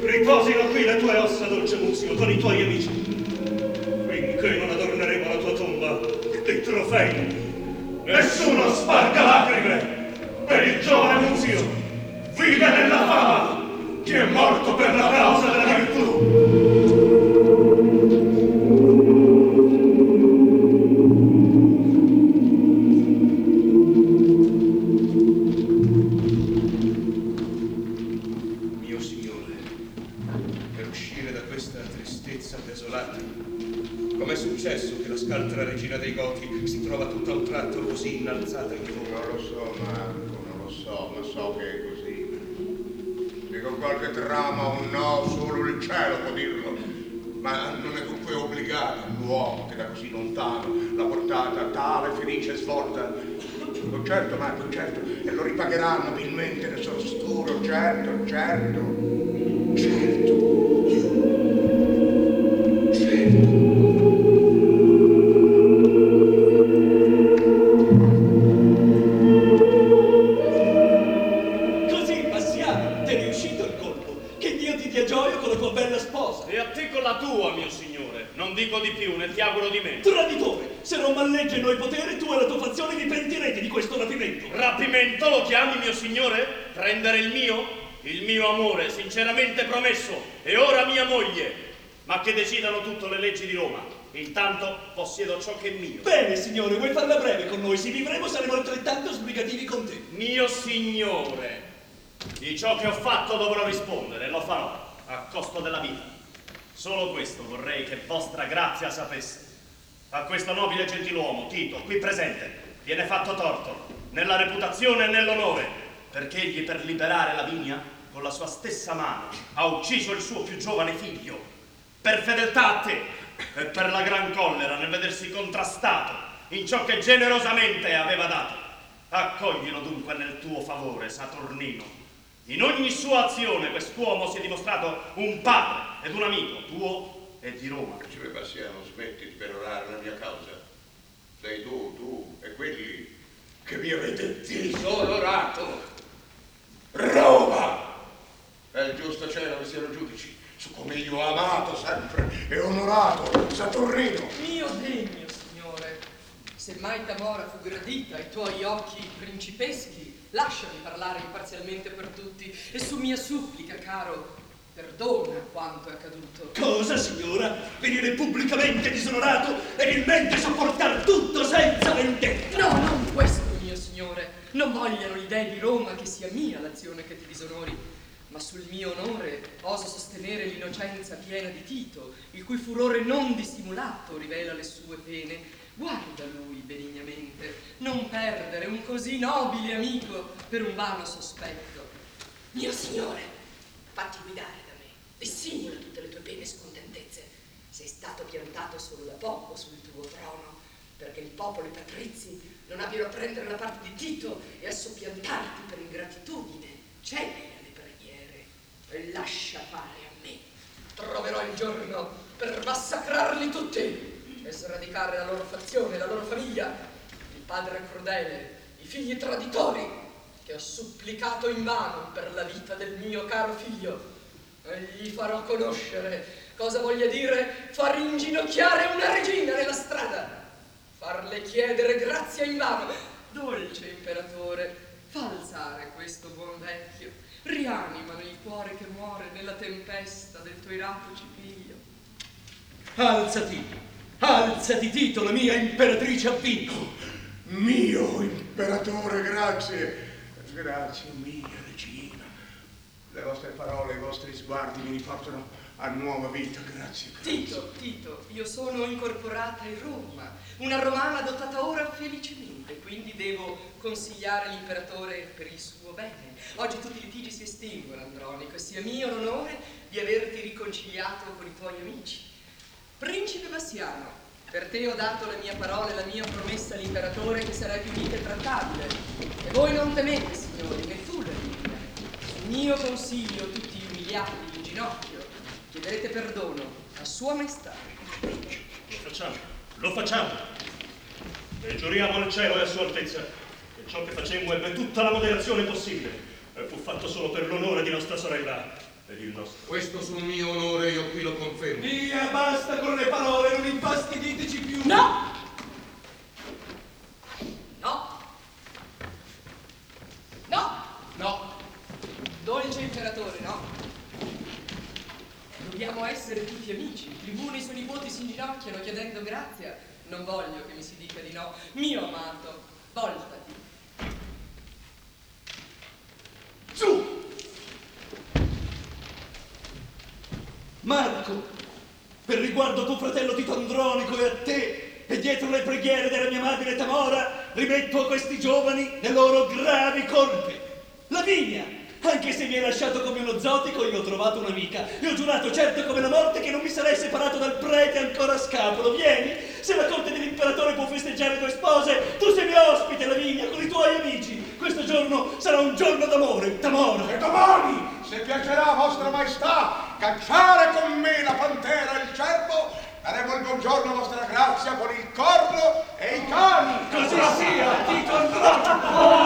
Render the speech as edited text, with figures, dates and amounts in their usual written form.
Riposino qui le tue ossa, dolce Muzio, con i tuoi amici. Finché non adorneremo la tua tomba dei trofei. Nessuno sparga lacrime per il giovane Muzio. Vive nella fama che è morto per la causa della virtù. Com'è successo che la scaltra regina dei Goti si trova tutto a un tratto così innalzata in volo? Non lo so, Marco, non lo so, ma so che è così. Che con qualche trama o no, solo il cielo può dirlo. Ma non è dunque obbligato l'uomo che da così lontano l'ha portata a tale felice svolta. Certo, Marco, certo, e lo ripagheranno abilmente nel suo osturo, certo, certo, certo. Non dico di più, né ti auguro di meno. Traditore! Se non malleggiano i poteri, tu e la tua fazione vi pentirete di questo rapimento. Rapimento lo chiami, mio signore? Prendere il mio amore, sinceramente promesso, e ora mia moglie. Ma che decidano tutte le leggi di Roma. Intanto possiedo ciò che è mio. Bene, signore, vuoi farla breve con noi? Se vivremo saremo altrettanto sbrigativi con te. Mio signore, di ciò che ho fatto dovrò rispondere, lo farò, a costo della vita. Solo questo vorrei che vostra grazia sapesse. A questo nobile gentiluomo, Tito, qui presente, viene fatto torto, nella reputazione e nell'onore, perché egli per liberare Lavinia, con la sua stessa mano, ha ucciso il suo più giovane figlio, per fedeltà a te, e per la gran collera nel vedersi contrastato in ciò che generosamente aveva dato. Accoglilo dunque nel tuo favore, Saturnino. In ogni sua azione quest'uomo si è dimostrato un padre ed un amico tuo e di Roma. Principe Bassiano, smetti di perorare la mia causa. Sei tu e quelli che mi avete disonorato. Roma! È il giusto cielo che siano giudici su come io ho amato sempre e onorato Saturnino. Mio degno, signore. Se mai Tamora fu gradita ai tuoi occhi principeschi, lasciami parlare imparzialmente per tutti e su mia supplica, caro, perdona quanto è accaduto. Cosa, signora? Venire pubblicamente disonorato e vilmente sopportar tutto senza vendetta? No, non questo, mio signore. Non vogliano gli dei di Roma che sia mia l'azione che ti disonori, ma sul mio onore oso sostenere l'innocenza piena di Tito, il cui furore non dissimulato rivela le sue pene. Guarda lui benignamente, non perdere un così nobile amico per un vano sospetto. Mio signore, fatti guidare da me, dissimula tutte le tue pene e scontentezze. Sei stato piantato solo da poco sul tuo trono, perché il popolo e i patrizi non abbiano a prendere la parte di Tito e a soppiantarti per ingratitudine. Cedi alle preghiere e lascia fare a me. Troverò il giorno per massacrarli tutti e sradicare la loro fazione, la loro famiglia, il padre crudele, i figli traditori che ho supplicato invano per la vita del mio caro figlio. E gli farò conoscere cosa voglia dire far inginocchiare una regina nella strada, farle chiedere grazia invano. Dolce imperatore, fa alzare questo buon vecchio, rianimano il cuore che muore nella tempesta del tuo irato cipiglio. Alzati! Alzati, Tito, la mia imperatrice ha vinto. Mio imperatore, grazie. Grazie, mia regina. Le vostre parole, i vostri sguardi mi riportano a nuova vita. Grazie, grazie. Tito, io sono incorporata in Roma, una romana dotata ora felicemente, quindi devo consigliare l'imperatore per il suo bene. Oggi tutti i litigi si estinguono, Andronico, e sia mio l'onore di averti riconciliato con i tuoi amici. Principe Bassiano, per te ho dato la mia parola e la mia promessa all'imperatore che sarai più mica trattabile. E voi non temete, signori, né tu la linea. Sul mio consiglio, tutti umiliati in ginocchio, chiederete perdono a sua maestà. Lo facciamo. E giuriamo al cielo e a sua altezza che ciò che facemmo ebbe tutta la moderazione possibile e fu fatto solo per l'onore di nostra sorella ed il nostro. Questo sul mio onore io qui lo confermo. Via, basta con le parole, non infastiditeci più. No! No! No! No, Dolce imperatore, no! Dobbiamo essere tutti amici. I tribuni e i suoi nipoti si inginocchiano chiedendo grazia. Non voglio che mi si dica di no. Mio amato, voltati. Giù! Marco, per riguardo a tuo fratello Tito Andronico e a te, e dietro le preghiere della mia amabile Tamora, rimetto a questi giovani le loro gravi colpe. Lavinia, anche se mi hai lasciato come uno zotico, io ho trovato un'amica e ho giurato certo come la morte che non mi sarei separato dal prete ancora a scapolo. Vieni, se la corte dell'imperatore può festeggiare due spose, tu sei mia ospite, Lavinia, con i tuoi amici. Questo giorno sarà un giorno d'amore, Tamora. E domani, se piacerà a vostra maestà cacciare con me la pantera e il cervo, daremo il buongiorno a vostra grazia con il corno e i cani. Così sia, Tito Andronico.